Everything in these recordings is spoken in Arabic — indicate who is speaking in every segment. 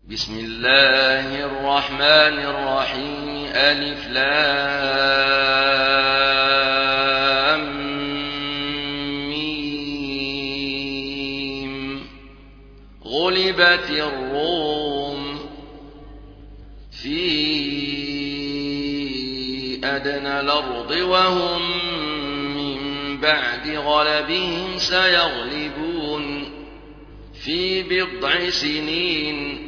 Speaker 1: بسم الله الرحمن الرحيم. ألف لام ميم. غلبت الروم في أدنى الأرض وهم من بعد غلبهم سيغلبون في بضع سنين.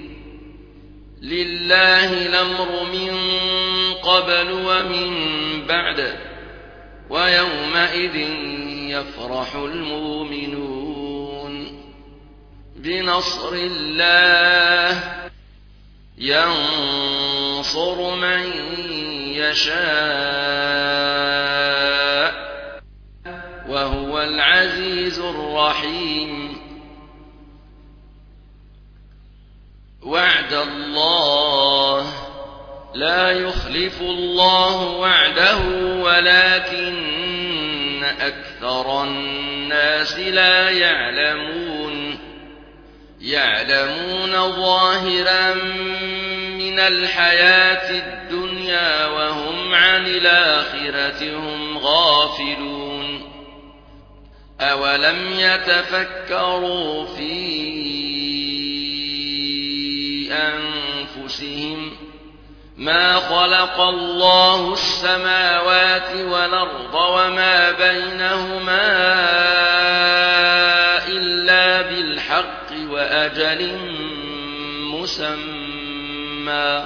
Speaker 1: لله الأمر من قبل ومن بعد ويومئذ يفرح المؤمنون بنصر الله ينصر من يشاء وهو العزيز الرحيم. وعد الله لا يخلف الله وعده ولكن أكثر الناس لا يعلمون ظاهرا من الحياة الدنيا وهم عن الآخرة هم غافلون. أولم يتفكروا في أنفسهم ما خلق الله السماوات والأرض وما بينهما إلا بالحق وأجل مسمى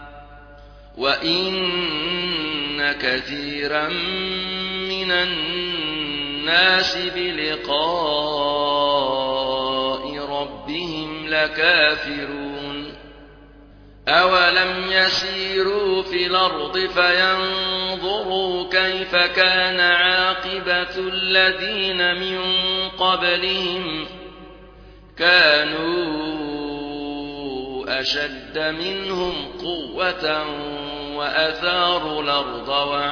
Speaker 1: وإن كثيرا من الناس بلقاء ربهم لكافرون. أولم يسيروا في الأرض فينظروا كيف كان عاقبة الذين من قبلهم كانوا أشد منهم قوة وأثاروا الأرض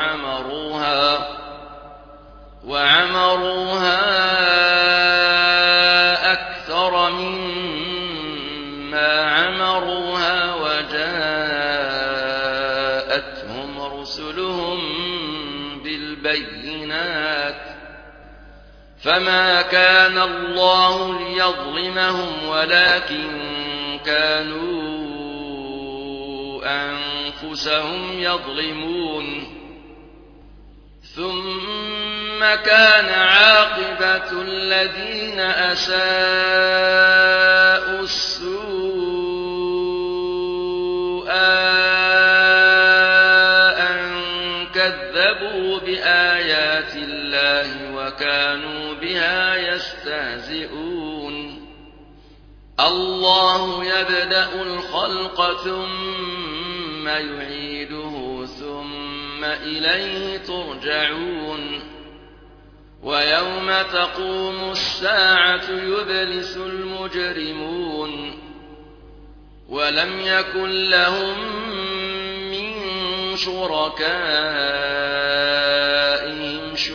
Speaker 1: وعمروها أكثر مما عمروها وجاءتهم رسلهم بالبينات فما كان الله ليظلمهم ولكن كانوا أنفسهم يظلمون. ثم كان عاقبة الذين أساءوا السوء أن كذبوا بآيات الله وكانوا بها يستهزئون. الله يبدأ الخلق ثم يعيده ثم إليه ترجعون. ويوم تقوم الساعة يبلس المجرمون ولم يكن لهم من شركائهم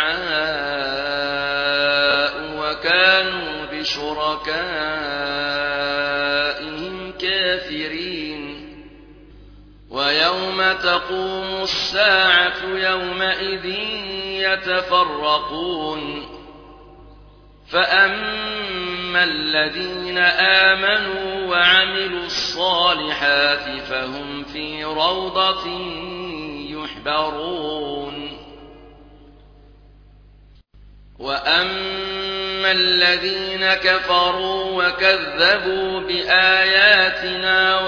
Speaker 1: شفعاء وكانوا بشركائهم كافرين. ويوم تقوم الساعة يومئذ يتفرقون فأما الذين آمنوا وعملوا الصالحات فهم في روضة يحبرون. وأما الذين كفروا وكذبوا بآياتنا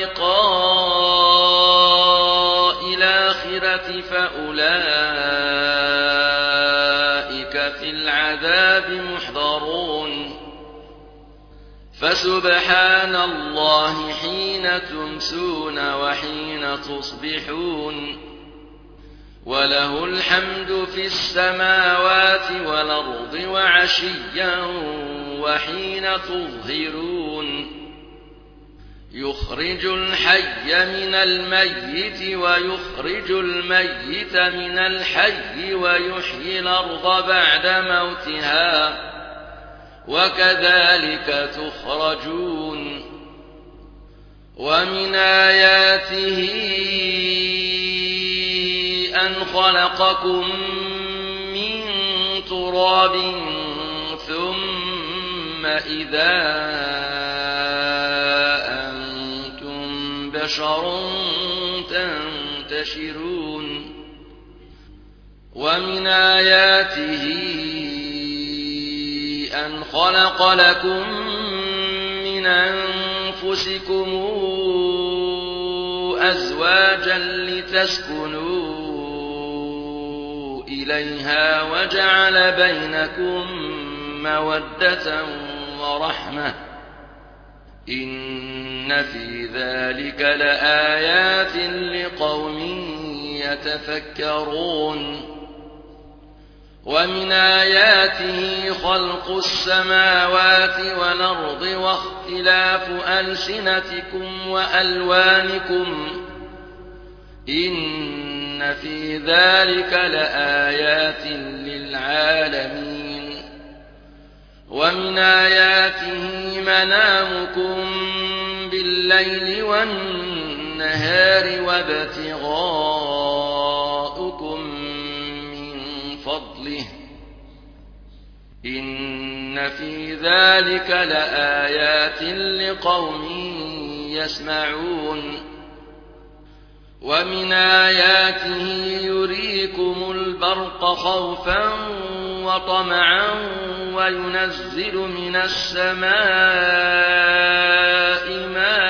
Speaker 1: ولقاء الآخرة فأولئك في العذاب محضرون. فسبحان الله حين تمسون وحين تصبحون وله الحمد في السماوات والأرض وعشيا وحين تظهرون. يخرج الحي من الميت ويخرج الميت من الحي ويحيي الأرض بعد موتها وكذلك تخرجون. ومن آياته أن خلقكم من تراب ثم إذا أنتم بشر تنتشرون ومن آياته أن خلق لكم من أنفسكم أزواجا لتسكنوا إليها وجعل بينكم مودة ورحمة إن في ذلك لآيات لقوم يتفكرون ومن آياته خلق السماوات والأرض واختلاف ألسنتكم وألوانكم إن في ذلك لآيات للعالمين ومن آياته منامكم بالليل والنهار وابتغاؤكم من فضله إن في ذلك لآيات لقوم يسمعون ومن آياته يريكم البرق خوفا وطمعا وينزل من السماء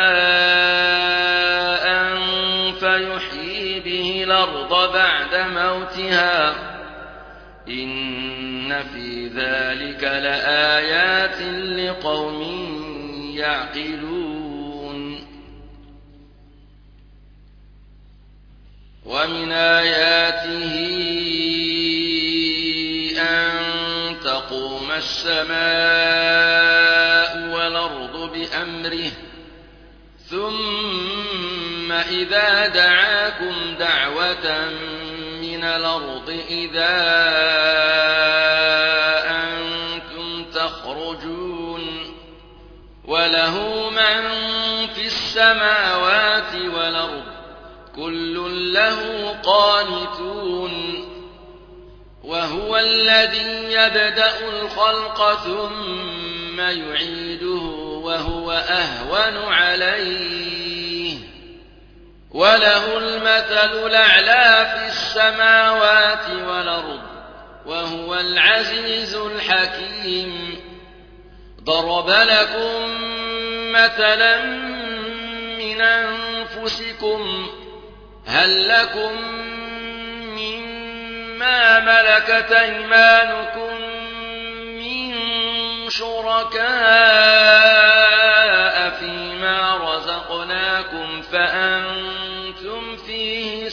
Speaker 1: ماء فيحيي به الأرض بعد موتها إن في ذلك لآيات لقوم يعقلون ومن آياته أن تقوم السماء والأرض بأمره ثم إذا دعاكم دعوة من الأرض إذا أنتم تخرجون وله من في السماوات والأرض كل له قانتون وهو الذي يبدأ الخلق ثم يعيده وهو أهون عليه وله المثل الأعلى في السماوات والأرض وهو العزيز الحكيم ضرب لكم مثلا من أنفسكم هل لكم مما ملكت أيمانكم من شركاء فيما رزقناكم فأنتم فيه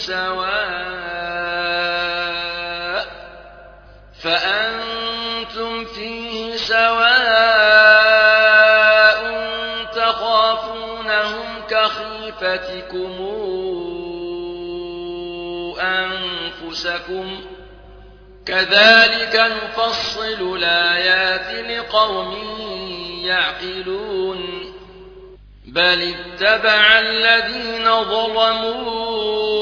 Speaker 1: سواء تخافونهم كخيفتكم أنفسكم كذلك نفصل الآيات لقوم يعقلون بل اتبع الذين ظلموا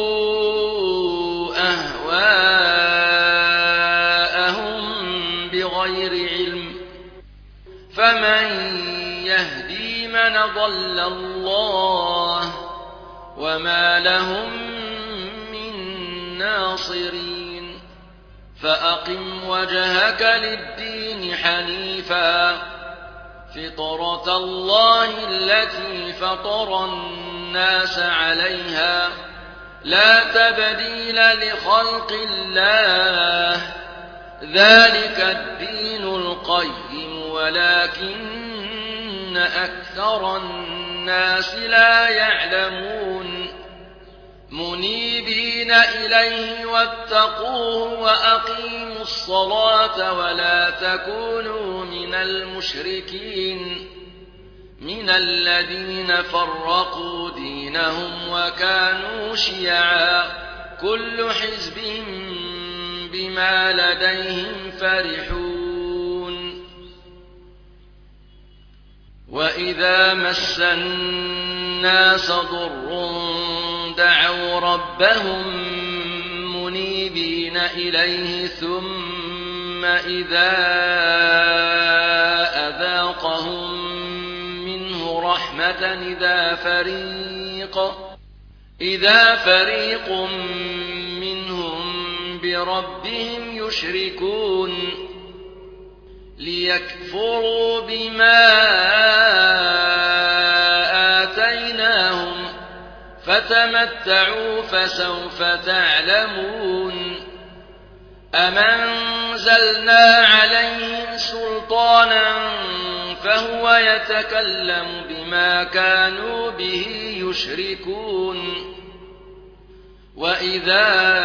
Speaker 1: أهواءهم بغير علم فمن يهدي من ضل الله وما لهم من ناصرين فأقم وجهك للدين حنيفا فطرة الله التي فطر الناس عليها لا تبديل لخلق الله ذلك الدين القيم ولكن أكثر الناس لا يعلمون منيبين إليه واتقوه وأقيموا الصلاة ولا تكونوا من المشركين من الذين فرقوا دينهم وكانوا شيعا كل حزب بما لديهم فرحون وإذا مس الناس ضر دعوا ربهم منيبين إليه ثم إذا أذاقهم منه رحمة إذا فريق منهم بربهم يشركون ليكفروا بما آتيناهم فتمتعوا فسوف تعلمون أم أنزلنا عليهم سلطانا فهو يتكلم بما كانوا به يشركون وإذا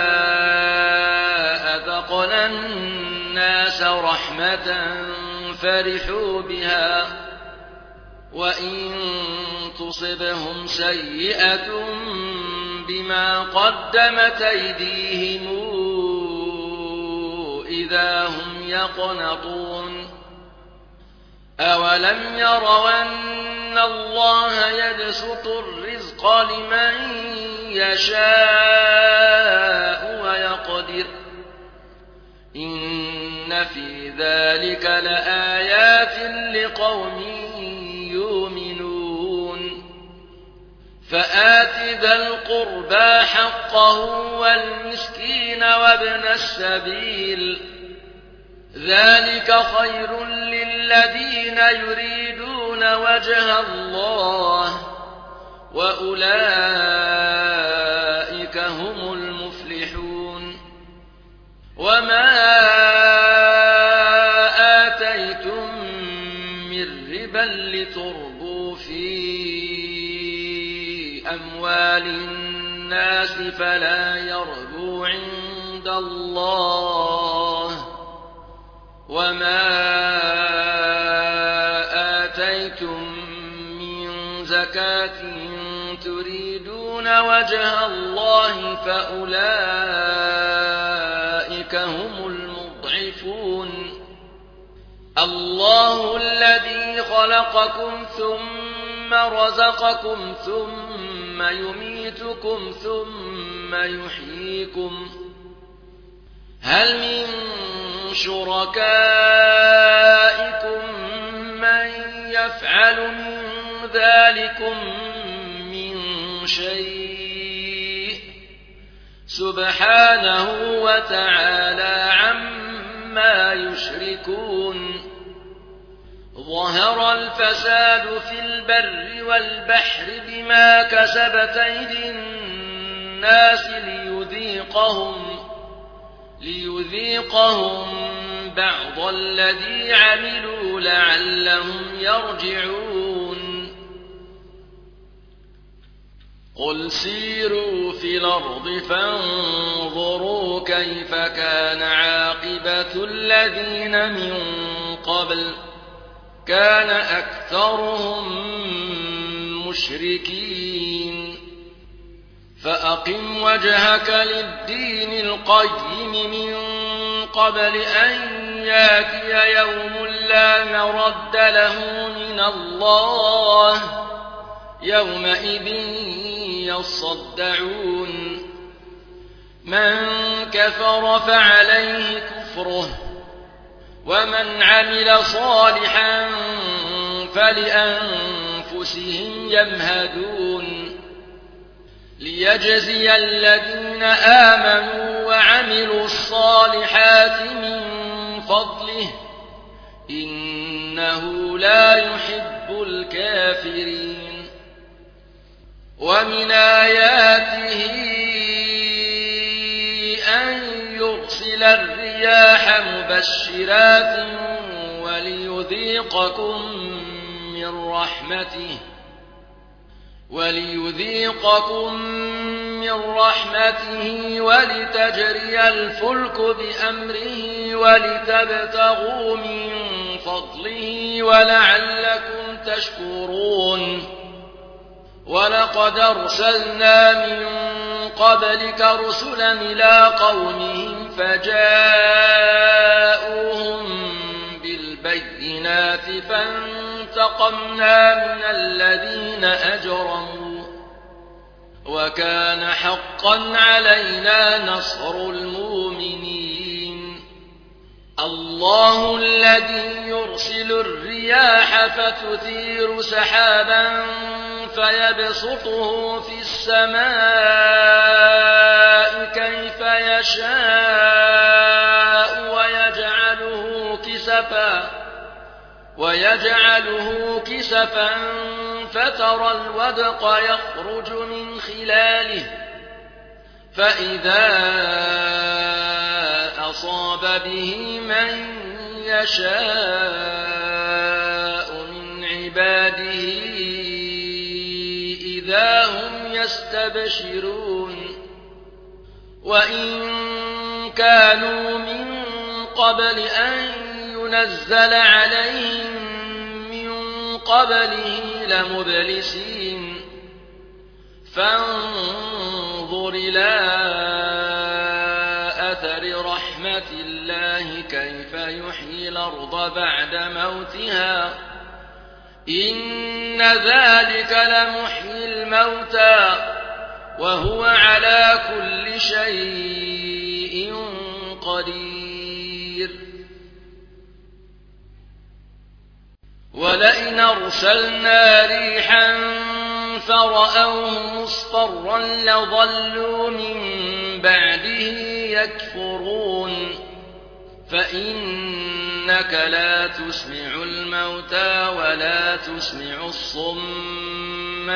Speaker 1: أذقنا الناس رحمة فرحوا بها وإن تصبهم سيئة بما قدمت أيديهم إذا هم يقنطون أولم يروا أن الله يبسط الرزق لمن يشاء ويقدر إن في ذلك لآيات لقوم يؤمنون فآت ذا القربى حقه والمسكين وابن السبيل ذلك خير للذين يريدون وجه الله وأولئك هم المفلحون وما آتيتم من ربا لتربوا في أموال الناس فلا يربو عند الله وما آتيتم من زكاة تريدون وجه الله فأولئك هم المضعفون الله الذي خلقكم ثم رزقكم ثم يميتكم ثم يحييكم هل من شركائكم من يفعل من ذلكم من شيء سبحانه وتعالى عما يشركون ظهر الفساد في البر والبحر بما كسبت أيدي الناس ليذيقهم بعض الذي عملوا لعلهم يرجعون قل سيروا في الأرض فانظروا كيف كان عاقبة الذين من قبل كان أكثرهم مشركين فأقم وجهك للدين القيم من قبل أن ياتي يوم لا مرد له من الله يومئذ يصدعون من كفر فعليه كفره ومن عمل صالحا فلأنفسهم يمهدون ليجزي الذين آمنوا وعملوا الصالحات من فضله إنه لا يحب الكافرين ومن آياته أن يرسل الرياح مبشرات وليذيقكم من رحمته ولتجري الفلك بأمره ولتبتغوا من فضله ولعلكم تشكرون ولقد أرسلنا من قبلك رسلا إلى قومهم فجاءوهم بالبينات فانتقمنا انتقمنا من الذين أجرموا وكان حقا علينا نصر المؤمنين الله الذي يرسل الرياح فتثير سحابا فيبسطه في السماء كيف يشاء ويجعله كسفا فترى الودق يخرج من خلاله فإذا أصاب به من يشاء من عباده إذا هم يستبشرون وإن كانوا من قبل أن ينزل عليهم من قبله لمبلسين فانظر إلى أثر رحمة الله كيف يحيي الأرض بعد موتها إن ذلك لمحيي الموتى وهو على كل شيء قدير ولئن أرسلنا ريحا فرأوه مصفرا لظلوا من بعده يكفرون فإنك لا تسمع الموتى ولا تسمع الصم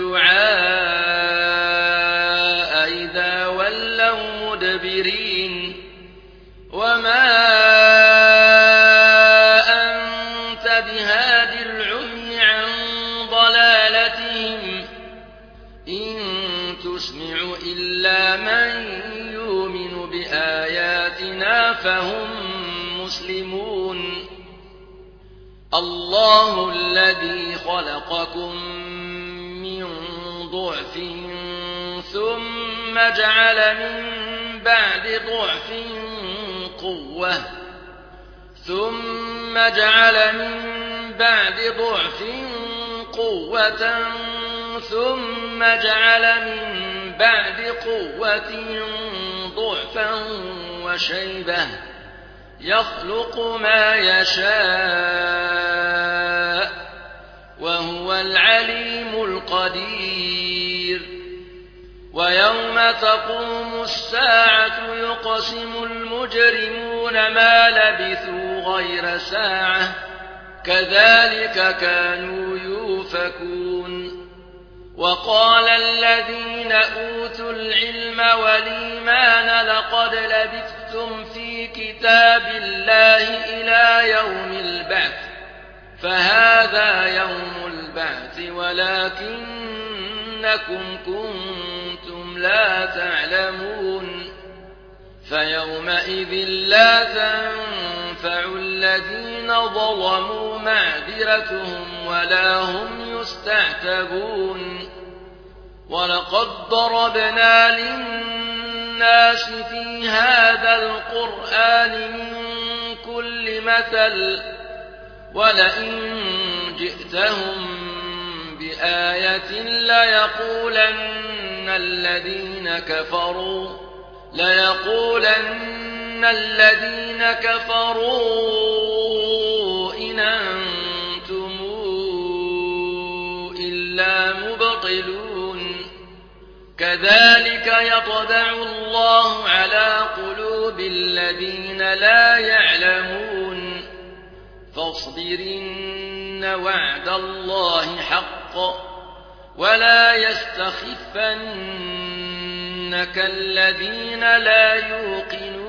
Speaker 1: الدعاء إذا ولوا مدبرين وما أنت بهاد العمي عن ضلالتهم إن تسمع إلا من يؤمن بآياتنا فهم مسلمون الله الذي خلقكم من ضعف ثم جعل من بعد ضعف قوة ثم جعل من بعد ضعف قوة ثم جعل من بعد قوة ضعفا وشيبة يخلق ما يشاء وهو العليم القدير ويوم تقوم الساعة يقسم المجرمون ما لبثوا غير ساعة كذلك كانوا يؤفكون وقال الذين أوتوا العلم والإيمان لقد لبثتم في كتاب الله إلى يوم البعث فهذا يوم البعث ولكنكم كنتم لا تعلمون فيومئذ لا تنفع الذين ظلموا معذرتهم ولا هم يستعتبون ولقد ضربنا للناس في هذا القرآن من كل مثل ولئن جئتهم بآية ليقولن الذين كفروا إن أنتم إلا مبطلون كذلك يطبع الله على قلوب الذين لا يعلمون فاصبرن وعد الله حق ولا يستخفنك الذين لا يوقنون